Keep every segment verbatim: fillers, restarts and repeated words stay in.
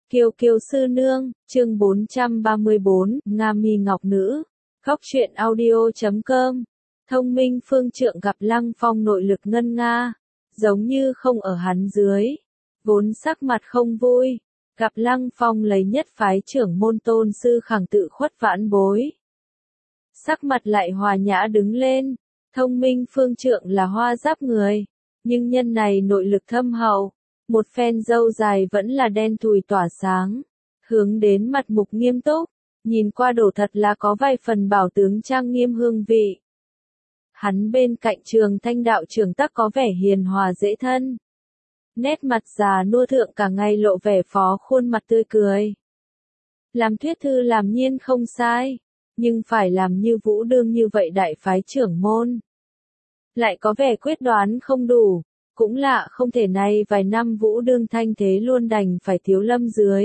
Kiều Kiều Sư Nương, chương bốn trăm ba mươi bốn, Nga Mi Ngọc Nữ. Góc truyện audio chấm com. Thông minh phương trượng gặp Lăng Phong nội lực ngân nga, giống như không ở hắn dưới. Vốn sắc mặt không vui, gặp Lăng Phong lấy nhất phái trưởng môn tôn sư khẳng tự khuất vãn bối. Sắc mặt lại hòa nhã đứng lên, thông minh phương trượng là hoa giáp người, nhưng nhân này nội lực thâm hậu. Một phen râu dài vẫn là đen thùi tỏa sáng, hướng đến mặt mục nghiêm túc, nhìn qua đổ thật là có vài phần bảo tướng trang nghiêm hương vị. Hắn bên cạnh Trường Thanh đạo trưởng tắc có vẻ hiền hòa dễ thân. Nét mặt già nua thượng cả ngày lộ vẻ phó khuôn mặt tươi cười. Làm thuyết thư làm nhiên không sai, nhưng phải làm như Vũ Đương như vậy đại phái trưởng môn. Lại có vẻ quyết đoán không đủ. Cũng lạ không thể nay vài năm Vũ Đương thanh thế luôn đành phải thiếu lâm dưới.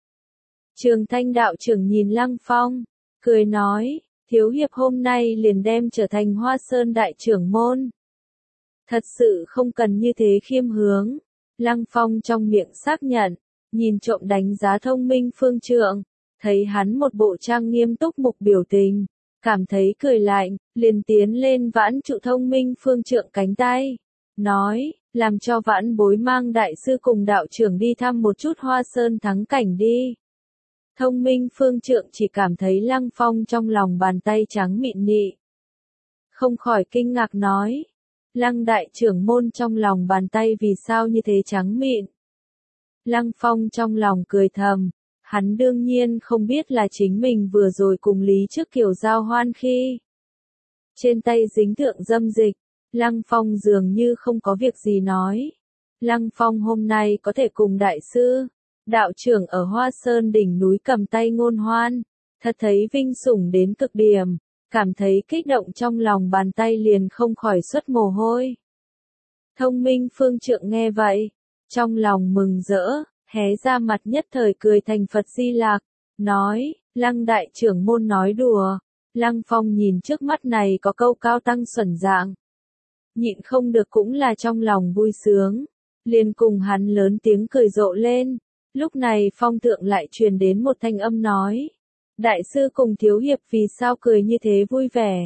Trường Thanh đạo trưởng nhìn Lăng Phong, cười nói, thiếu hiệp hôm nay liền đem trở thành Hoa Sơn đại trưởng môn. Thật sự không cần như thế khiêm hướng. Lăng Phong trong miệng xác nhận, nhìn trộm đánh giá thông minh phương trượng, thấy hắn một bộ trang nghiêm túc mục biểu tình, cảm thấy cười lạnh, liền tiến lên vãn trụ thông minh phương trượng cánh tay. Nói, làm cho vãn bối mang đại sư cùng đạo trưởng đi thăm một chút Hoa Sơn thắng cảnh đi. Thông minh phương trượng chỉ cảm thấy Lăng Phong trong lòng bàn tay trắng mịn nị. Không khỏi kinh ngạc nói, Lăng đại trưởng môn trong lòng bàn tay vì sao như thế trắng mịn. Lăng Phong trong lòng cười thầm, hắn đương nhiên không biết là chính mình vừa rồi cùng Lý Trước Kiều giao hoan khi. Trên tay dính thượng dâm dịch. Lăng Phong dường như không có việc gì nói. Lăng Phong hôm nay có thể cùng đại sư, đạo trưởng ở Hoa Sơn đỉnh núi cầm tay ngôn hoan, thật thấy vinh sủng đến cực điểm, cảm thấy kích động trong lòng bàn tay liền không khỏi xuất mồ hôi. Thông minh phương trượng nghe vậy, trong lòng mừng rỡ, hé ra mặt nhất thời cười thành Phật Di Lạc, nói, Lăng đại trưởng môn nói đùa. Lăng Phong nhìn trước mắt này có câu cao tăng xuẩn dạng. Nhịn không được cũng là trong lòng vui sướng, liền cùng hắn lớn tiếng cười rộ lên. Lúc này phong thượng lại truyền đến một thanh âm nói, đại sư cùng thiếu hiệp vì sao cười như thế vui vẻ.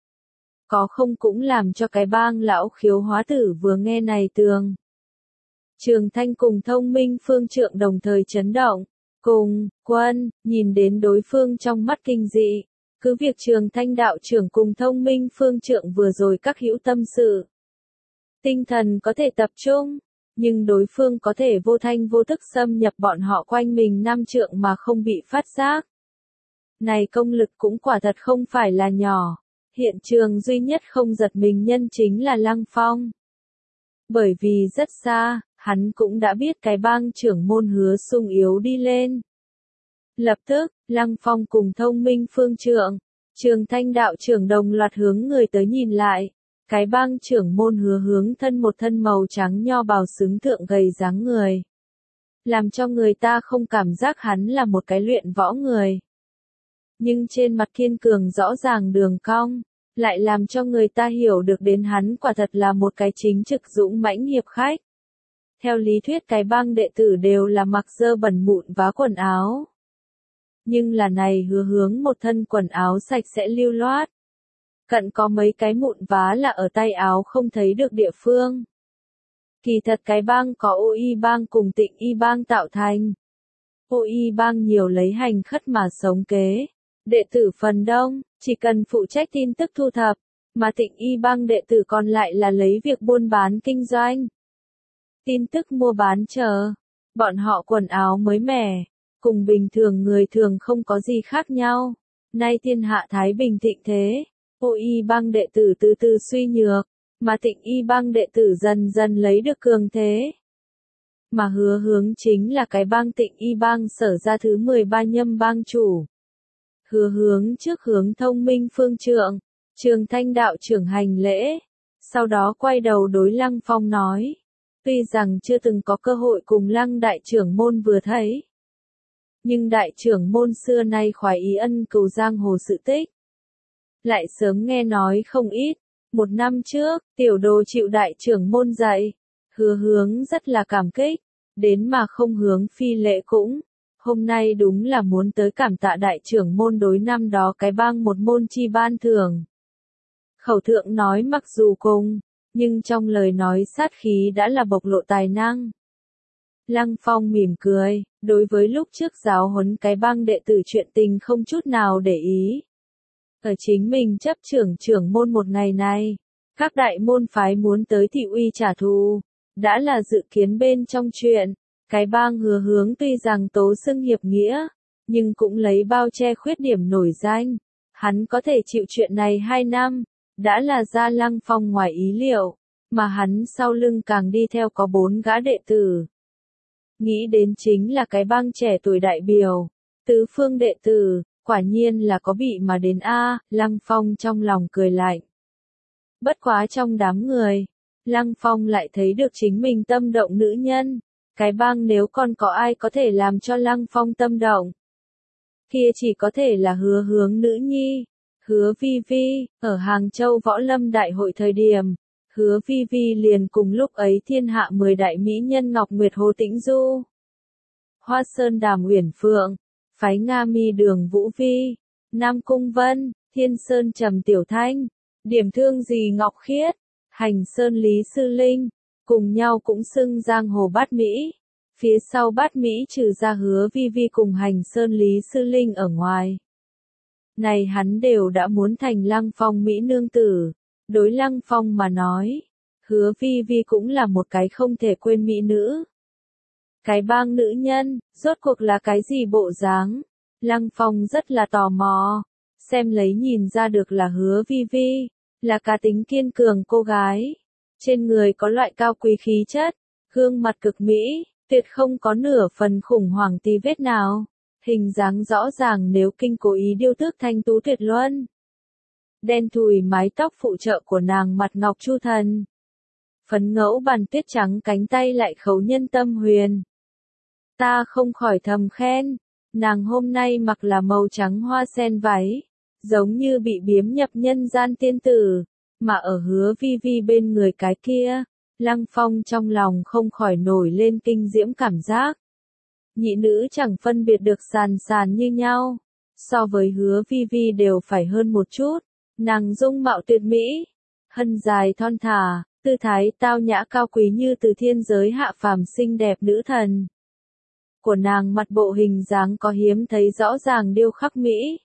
Có không cũng làm cho cái bang lão khiếu hóa tử vừa nghe này tường. Trường Thanh cùng thông minh phương trượng đồng thời chấn động, cùng, quân, nhìn đến đối phương trong mắt kinh dị. Cứ việc Trường Thanh đạo trưởng cùng thông minh phương trượng vừa rồi các hữu tâm sự. Tinh thần có thể tập trung, nhưng đối phương có thể vô thanh vô thức xâm nhập bọn họ quanh mình năm trượng mà không bị phát giác. Này công lực cũng quả thật không phải là nhỏ, hiện trường duy nhất không giật mình nhân chính là Lăng Phong. Bởi vì rất xa, hắn cũng đã biết cái bang trưởng môn Hứa Sung yếu đi lên. Lập tức, Lăng Phong cùng thông minh phương trượng, Trường Thanh đạo trưởng đồng loạt hướng người tới nhìn lại. Cái bang trưởng môn Hứa hướng thân một thân màu trắng nho bào xứng thượng gầy dáng người. Làm cho người ta không cảm giác hắn là một cái luyện võ người. Nhưng trên mặt kiên cường rõ ràng đường cong, lại làm cho người ta hiểu được đến hắn quả thật là một cái chính trực dũng mãnh hiệp khách. Theo lý thuyết cái bang đệ tử đều là mặc dơ bẩn mụn vá quần áo. Nhưng là này Hứa hướng một thân quần áo sạch sẽ lưu loát. Cận có mấy cái mụn vá là ở tay áo không thấy được địa phương. Kỳ thật cái bang có Ô Y bang cùng Tịnh Y bang tạo thành. Ô Y bang nhiều lấy hành khất mà sống kế. Đệ tử phần đông, chỉ cần phụ trách tin tức thu thập, mà Tịnh Y bang đệ tử còn lại là lấy việc buôn bán kinh doanh. Tin tức mua bán chờ, bọn họ quần áo mới mẻ, cùng bình thường người thường không có gì khác nhau. Nay thiên hạ thái bình thịnh thế. Ô Y bang đệ tử từ từ suy nhược, mà Tịnh Y bang đệ tử dần dần lấy được cường thế. Mà Hứa hướng chính là cái bang Tịnh Y bang sở ra thứ mười ba nhâm bang chủ. Hứa hướng trước hướng thông minh phương trượng, Trường Thanh đạo trưởng hành lễ, sau đó quay đầu đối Lăng Phong nói, tuy rằng chưa từng có cơ hội cùng Lăng đại trưởng môn vừa thấy. Nhưng đại trưởng môn xưa nay khoái ý ân cừu giang hồ sự tích. Lại sớm nghe nói không ít, một năm trước, tiểu đồ chịu đại trưởng môn dạy, Hứa hướng rất là cảm kích, đến mà không hướng phi lễ cũng, hôm nay đúng là muốn tới cảm tạ đại trưởng môn đối năm đó cái bang một môn chi ban thưởng. Khẩu thượng nói mặc dù cùng, nhưng trong lời nói sát khí đã là bộc lộ tài năng. Lăng Phong mỉm cười, đối với lúc trước giáo huấn cái bang đệ tử chuyện tình không chút nào để ý. Ở chính mình chấp trưởng trưởng môn một ngày này, các đại môn phái muốn tới thị uy trả thù, đã là dự kiến bên trong chuyện. Cái bang Hứa Hướng tuy rằng tố xưng hiệp nghĩa, nhưng cũng lấy bao che khuyết điểm nổi danh. Hắn có thể chịu chuyện này hai năm, đã là ra Lăng Phong ngoài ý liệu, mà hắn sau lưng càng đi theo có bốn gã đệ tử. Nghĩ đến chính là cái bang trẻ tuổi đại biểu, tứ phương đệ tử, quả nhiên là có bị mà đến a. Lăng Phong trong lòng cười lạnh. Bất quá trong đám người, Lăng Phong lại thấy được chính mình tâm động nữ nhân. Cái bang nếu còn có ai có thể làm cho Lăng Phong tâm động, kia chỉ có thể là Hứa Hướng nữ nhi, Hứa Vi Vi. Ở Hàng Châu Võ Lâm Đại hội thời điểm, Hứa Vi Vi liền cùng lúc ấy thiên hạ mười đại mỹ nhân Ngọc Nguyệt Hồ Tĩnh Du, Hoa Sơn Đàm Uyển Phượng, phái Nga Mi Đường Vũ Vi, Nam Cung Vân, Thiên Sơn Trầm Tiểu Thanh, Điểm Thương Dì Ngọc Khiết, Hành Sơn Lý Sư Linh, cùng nhau cũng xưng giang hồ bát Mỹ. Phía sau bát Mỹ trừ ra Hứa Vi Vi cùng Hành Sơn Lý Sư Linh ở ngoài. Này hắn đều đã muốn thành Lăng Phong Mỹ nương tử. Đối Lăng Phong mà nói, Hứa Vi Vi cũng là một cái không thể quên mỹ nữ. Cái bang nữ nhân, rốt cuộc là cái gì bộ dáng? Lăng Phong rất là tò mò, xem lấy nhìn ra được là Hứa Vi Vi, là cá tính kiên cường cô gái. Trên người có loại cao quý khí chất, gương mặt cực mỹ, tuyệt không có nửa phần khủng hoảng tí vết nào. Hình dáng rõ ràng nếu kinh cố ý điêu tước thanh tú tuyệt luân. Đen thùi mái tóc phụ trợ của nàng mặt ngọc chu thần. Phấn ngẫu bàn tuyết trắng cánh tay lại khấu nhân tâm huyền. Ta không khỏi thầm khen, nàng hôm nay mặc là màu trắng hoa sen váy, giống như bị biếm nhập nhân gian tiên tử, mà ở Hứa Vi Vi bên người cái kia, Lăng Phong trong lòng không khỏi nổi lên kinh diễm cảm giác. Nhị nữ chẳng phân biệt được sàn sàn như nhau, so với Hứa Vi Vi đều phải hơn một chút. Nàng dung mạo tuyệt mỹ, hân dài thon thả, tư thái tao nhã cao quý như từ thiên giới hạ phàm xinh đẹp nữ thần. Của nàng mặt bộ hình dáng có hiếm thấy rõ ràng điêu khắc mỹ.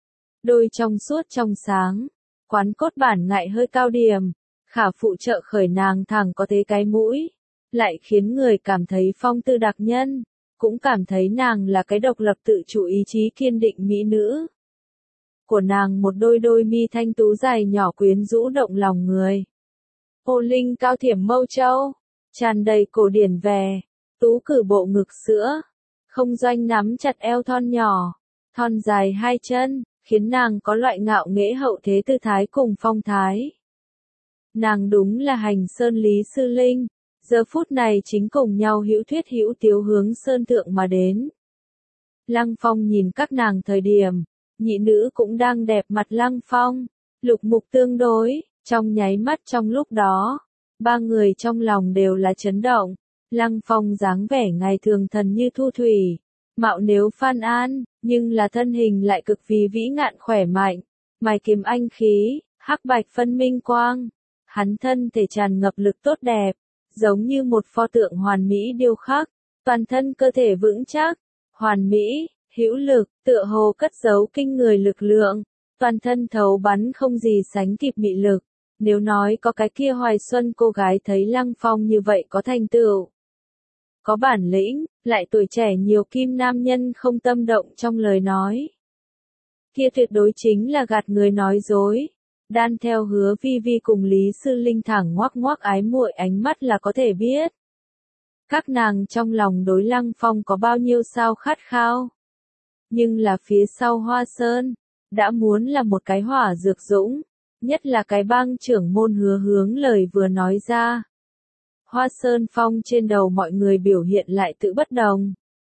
Đôi trong suốt trong sáng, quán cốt bản ngại hơi cao điểm, khả phụ trợ khởi nàng thẳng có thế cái mũi, lại khiến người cảm thấy phong tư đặc nhân, cũng cảm thấy nàng là cái độc lập tự chủ ý chí kiên định mỹ nữ. Của nàng một đôi đôi mi thanh tú dài nhỏ quyến rũ động lòng người. Ô linh cao thiểm mâu châu, tràn đầy cổ điển vẻ, tú cử bộ ngực sữa, không doanh nắm chặt eo thon nhỏ, thon dài hai chân, khiến nàng có loại ngạo nghễ hậu thế tư thái cùng phong thái. Nàng đúng là Hành Sơn Lý Sư Linh, giờ phút này chính cùng nhau hữu thuyết hữu tiếu hướng sơn thượng mà đến. Lăng Phong nhìn các nàng thời điểm, nhị nữ cũng đang đẹp mặt Lăng Phong, lục mục tương đối, trong nháy mắt trong lúc đó, ba người trong lòng đều là chấn động. Lăng Phong dáng vẻ ngày thường thần như thu thủy, mạo nếu phan an, nhưng là thân hình lại cực vì vĩ ngạn khỏe mạnh, mày kiếm anh khí, hắc bạch phân minh quang. Hắn thân thể tràn ngập lực tốt đẹp, giống như một pho tượng hoàn mỹ điêu khắc, toàn thân cơ thể vững chắc, hoàn mỹ, hữu lực, tựa hồ cất giấu kinh người lực lượng, toàn thân thấu bắn không gì sánh kịp mị lực. Nếu nói có cái kia Hoài Xuân cô gái thấy Lăng Phong như vậy có thành tựu, có bản lĩnh, lại tuổi trẻ nhiều kim nam nhân không tâm động trong lời nói, kia tuyệt đối chính là gạt người nói dối. Đan theo Hứa Vi Vi cùng Lý Sư Linh thẳng ngoác ngoác ái muội ánh mắt là có thể biết. Các nàng trong lòng đối Lăng Phong có bao nhiêu sao khát khao. Nhưng là phía sau Hoa Sơn, đã muốn là một cái hỏa dược dũng, nhất là cái bang trưởng môn Hứa Hướng lời vừa nói ra. Hoa Sơn Phong trên đầu mọi người biểu hiện lại tự bất đồng.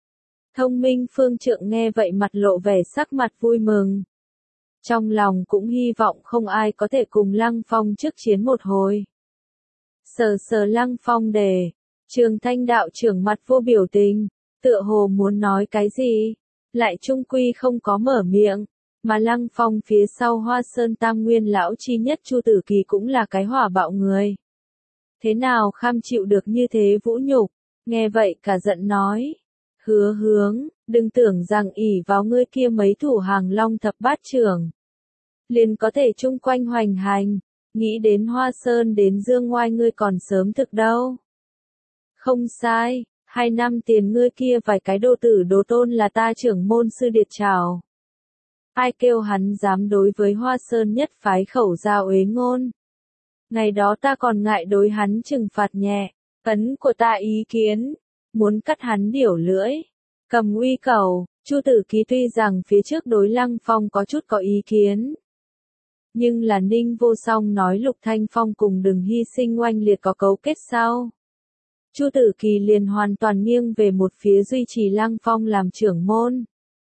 Thông minh phương trượng nghe vậy mặt lộ vẻ sắc mặt vui mừng. Trong lòng cũng hy vọng không ai có thể cùng Lăng Phong trước chiến một hồi. Sờ sờ Lăng Phong đề, Trường Thanh đạo trưởng mặt vô biểu tình, tựa hồ muốn nói cái gì, lại trung quy không có mở miệng, mà Lăng Phong phía sau Hoa Sơn Tam Nguyên lão chi nhất Chu Tử Kỳ cũng là cái hỏa bạo người. Thế nào kham chịu được như thế vũ nhục, nghe vậy cả giận nói, Hứa Hướng, đừng tưởng rằng ỷ vào ngươi kia mấy thủ hàng long thập bát trưởng, liền có thể chung quanh hoành hành, nghĩ đến Hoa Sơn đến Dương Ngoai ngươi còn sớm thực đâu. Không sai, hai năm tiền ngươi kia vài cái đồ tử đồ tôn là ta trưởng môn sư điệt trảo. Ai kêu hắn dám đối với Hoa Sơn nhất phái khẩu ra uế ngôn. Ngày đó ta còn ngại đối hắn trừng phạt nhẹ, ấn của ta ý kiến, muốn cắt hắn điểu lưỡi, cầm uy cầu. Chu Tử Ký tuy rằng phía trước đối Lăng Phong có chút có ý kiến, nhưng là Ninh Vô Song nói Lục Thanh Phong cùng Đừng Hy Sinh oanh liệt có cấu kết sau. Chu Tử Kỳ liền hoàn toàn nghiêng về một phía duy trì Lăng Phong làm trưởng môn.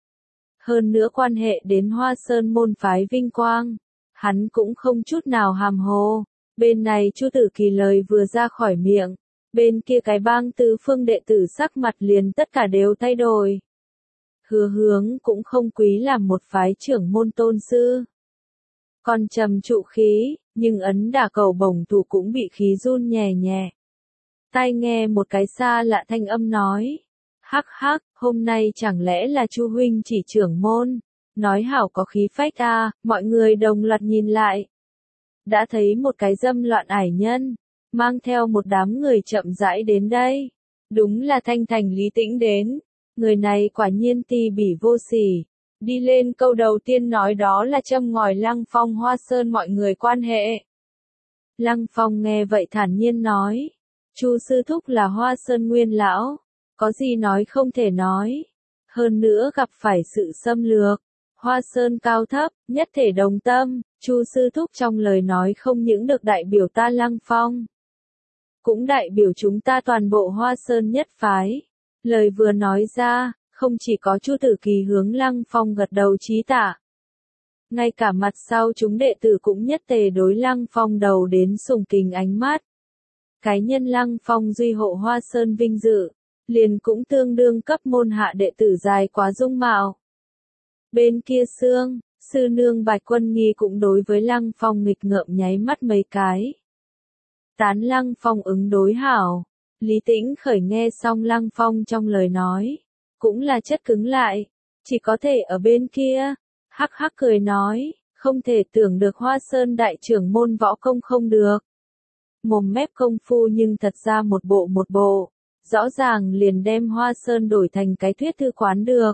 Hơn nữa quan hệ đến Hoa Sơn môn phái vinh quang, hắn cũng không chút nào hàm hồ. Bên này Chu Tử Kỳ lời vừa ra khỏi miệng, bên kia cái bang tứ phương đệ tử sắc mặt liền tất cả đều thay đổi. Hứa Hướng cũng không quý làm một phái trưởng môn tôn sư. Còn trầm trụ khí, nhưng ấn đả cầu bổng thủ cũng bị khí run nhẹ nhẹ. Tai nghe một cái xa lạ thanh âm nói, hắc hắc, hôm nay chẳng lẽ là Chu huynh chỉ trưởng môn, nói hảo có khí phách à, mọi người đồng loạt nhìn lại. Đã thấy một cái dâm loạn ải nhân, mang theo một đám người chậm rãi đến đây. Đúng là Thanh Thành Lý Tĩnh đến, người này quả nhiên ti bỉ vô sỉ. Đi lên câu đầu tiên nói đó là châm ngòi Lăng Phong Hoa Sơn mọi người quan hệ. Lăng Phong nghe vậy thản nhiên nói, Chu sư thúc là Hoa Sơn nguyên lão, có gì nói không thể nói. Hơn nữa gặp phải sự xâm lược, Hoa Sơn cao thấp, nhất thể đồng tâm, Chu sư thúc trong lời nói không những được đại biểu ta Lăng Phong, cũng đại biểu chúng ta toàn bộ Hoa Sơn nhất phái. Lời vừa nói ra, không chỉ có Chu Tử Kỳ hướng Lăng Phong gật đầu chí tạ, ngay cả mặt sau chúng đệ tử cũng nhất tề đối Lăng Phong đầu đến sùng kính ánh mắt. Cái nhân Lăng Phong duy hộ Hoa Sơn vinh dự, liền cũng tương đương cấp môn hạ đệ tử dài quá dung mạo. Bên kia Sương, sư nương Bạch Quân Nghi cũng đối với Lăng Phong nghịch ngợm nháy mắt mấy cái. Tán Lăng Phong ứng đối hảo, Lý Tĩnh Khởi nghe xong Lăng Phong trong lời nói, cũng là chất cứng lại, chỉ có thể ở bên kia, hắc hắc cười nói, không thể tưởng được Hoa Sơn đại trưởng môn võ công không được. Mồm mép công phu nhưng thật ra một bộ một bộ, rõ ràng liền đem Hoa Sơn đổi thành cái thuyết thư quán được.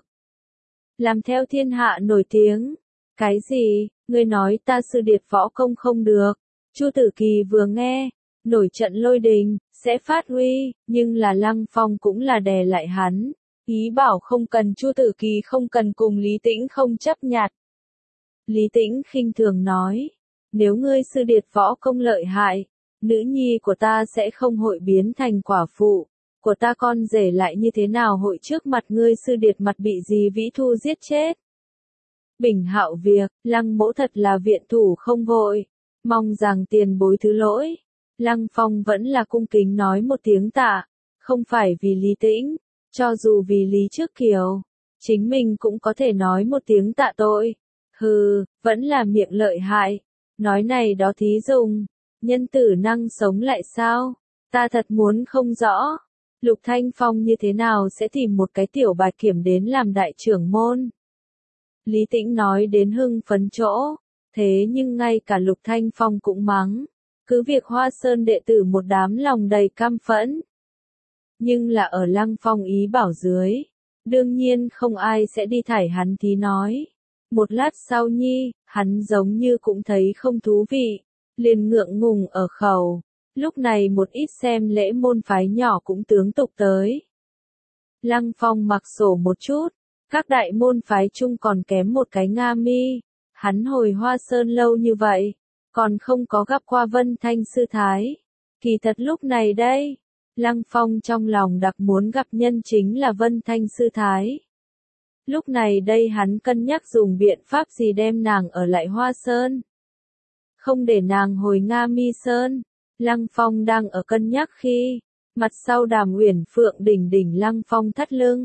Làm theo thiên hạ nổi tiếng. Cái gì, ngươi nói ta sư điệt võ công không được. Chu Tử Kỳ vừa nghe, nổi trận lôi đình, sẽ phát huy, nhưng là Lăng Phong cũng là đè lại hắn. Ý bảo không cần Chu Tử Kỳ không cần cùng Lý Tĩnh không chấp nhặt. Lý Tĩnh khinh thường nói, nếu ngươi sư điệt võ công lợi hại, nữ nhi của ta sẽ không hội biến thành quả phụ, của ta con rể lại như thế nào hội trước mặt ngươi sư điệt mặt bị gì Vĩ Thu giết chết. Bình hạo việc, Lăng mỗ thật là viện thủ không vội, mong rằng tiền bối thứ lỗi. Lăng Phong vẫn là cung kính nói một tiếng tạ, không phải vì Lý Tĩnh, cho dù vì Lý Trước Kiều, chính mình cũng có thể nói một tiếng tạ tội. Hừ, vẫn là miệng lợi hại, nói này đó thí dùng, nhân tử năng sống lại sao, ta thật muốn không rõ. Lục Thanh Phong như thế nào sẽ tìm một cái tiểu bạch kiểm đến làm đại trưởng môn. Lý Tĩnh nói đến hưng phấn chỗ, thế nhưng ngay cả Lục Thanh Phong cũng mắng, cứ việc Hoa Sơn đệ tử một đám lòng đầy căm phẫn. Nhưng là ở Lăng Phong ý bảo dưới, đương nhiên không ai sẽ đi thải hắn thì nói. Một lát sau nhi, hắn giống như cũng thấy không thú vị, liền ngượng ngùng ở khẩu. Lúc này một ít xem lễ môn phái nhỏ cũng tướng tục tới. Lăng Phong mặc sổ một chút, các đại môn phái chung còn kém một cái Nga Mi. Hắn hồi Hoa Sơn lâu như vậy, còn không có gặp qua Vân Thanh sư thái. Kỳ thật lúc này đây, Lăng Phong trong lòng đặc muốn gặp nhân chính là Vân Thanh sư thái. Lúc này đây hắn cân nhắc dùng biện pháp gì đem nàng ở lại Hoa Sơn. Không để nàng hồi Nga Mi Sơn. Lăng Phong đang ở cân nhắc khi, mặt sau Đàm Uyển Phượng đỉnh đỉnh Lăng Phong thắt lưng,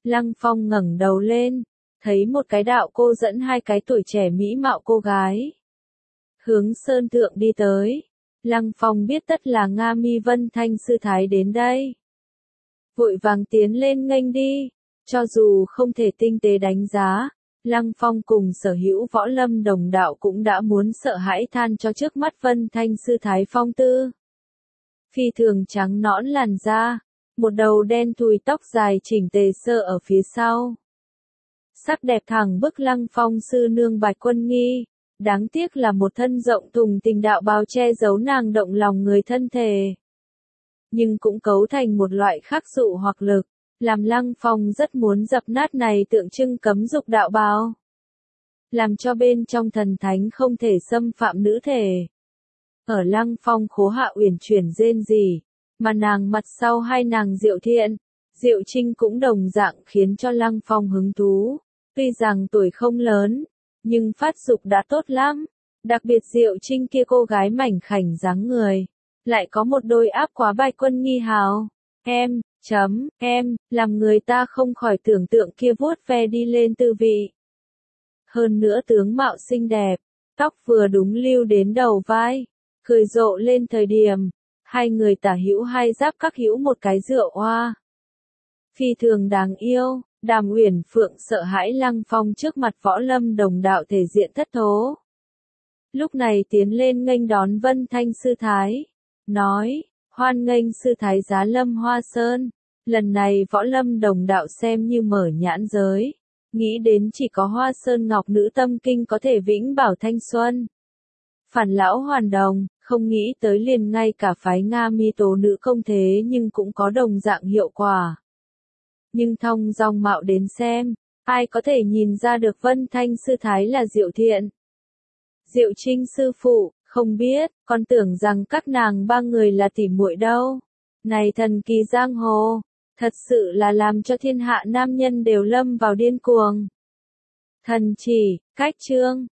Lăng Phong ngẩng đầu lên, thấy một cái đạo cô dẫn hai cái tuổi trẻ mỹ mạo cô gái. Hướng sơn thượng đi tới. Lăng Phong biết tất là Nga Mi Vân Thanh sư thái đến đây. Vội vàng tiến lên nghênh đi. Cho dù không thể tinh tế đánh giá, Lăng Phong cùng sở hữu võ lâm đồng đạo cũng đã muốn sợ hãi than cho trước mắt Vân Thanh sư thái phong tư. Phi thường trắng nõn làn da, một đầu đen thùi tóc dài chỉnh tề sơ ở phía sau. Sắc đẹp thẳng bức Lăng Phong sư nương Bạch Quân Nghi, đáng tiếc là một thân rộng thùng tình đạo bào che giấu nàng động lòng người thân thể. Nhưng cũng cấu thành một loại khắc dụ hoặc lực, làm Lăng Phong rất muốn dập nát này tượng trưng cấm dục đạo bào. Làm cho bên trong thần thánh không thể xâm phạm nữ thể. Ở Lăng Phong khố hạ uyển chuyển rên rỉ, mà nàng mặt sau hai nàng Diệu Thiện, Diệu Trinh cũng đồng dạng khiến cho Lăng Phong hứng thú. Tuy rằng tuổi không lớn, nhưng phát dục đã tốt lắm. Đặc biệt Diệu Trinh kia cô gái mảnh khảnh dáng người, lại có một đôi áp quá Bạch Quân Nghi hào. Em, chấm, em, làm người ta không khỏi tưởng tượng kia vuốt ve đi lên tư vị. Hơn nữa tướng mạo xinh đẹp, tóc vừa đúng lưu đến đầu vai, cười rộ lên thời điểm, hai người tả hữu hai giáp các hữu một cái rượu hoa. Phi thường đáng yêu, Đàm Uyển Phượng sợ hãi Lăng Phong trước mặt võ lâm đồng đạo thể diện thất thố. Lúc này tiến lên nghênh đón Vân Thanh sư thái, nói, hoan nghênh sư thái giá lâm Hoa Sơn, lần này võ lâm đồng đạo xem như mở nhãn giới, nghĩ đến chỉ có Hoa Sơn Ngọc Nữ tâm kinh có thể vĩnh bảo thanh xuân. Phản lão hoàn đồng, không nghĩ tới liền ngay cả phái Nga Mi tố nữ công thế nhưng cũng có đồng dạng hiệu quả. Nhưng thong dong mạo đến xem, ai có thể nhìn ra được Vân Thanh sư thái là Diệu Thiện. Diệu Trinh sư phụ, không biết, con tưởng rằng các nàng ba người là tỉ muội đâu. Này thần kỳ giang hồ, thật sự là làm cho thiên hạ nam nhân đều lâm vào điên cuồng. Thần chỉ, cách chương.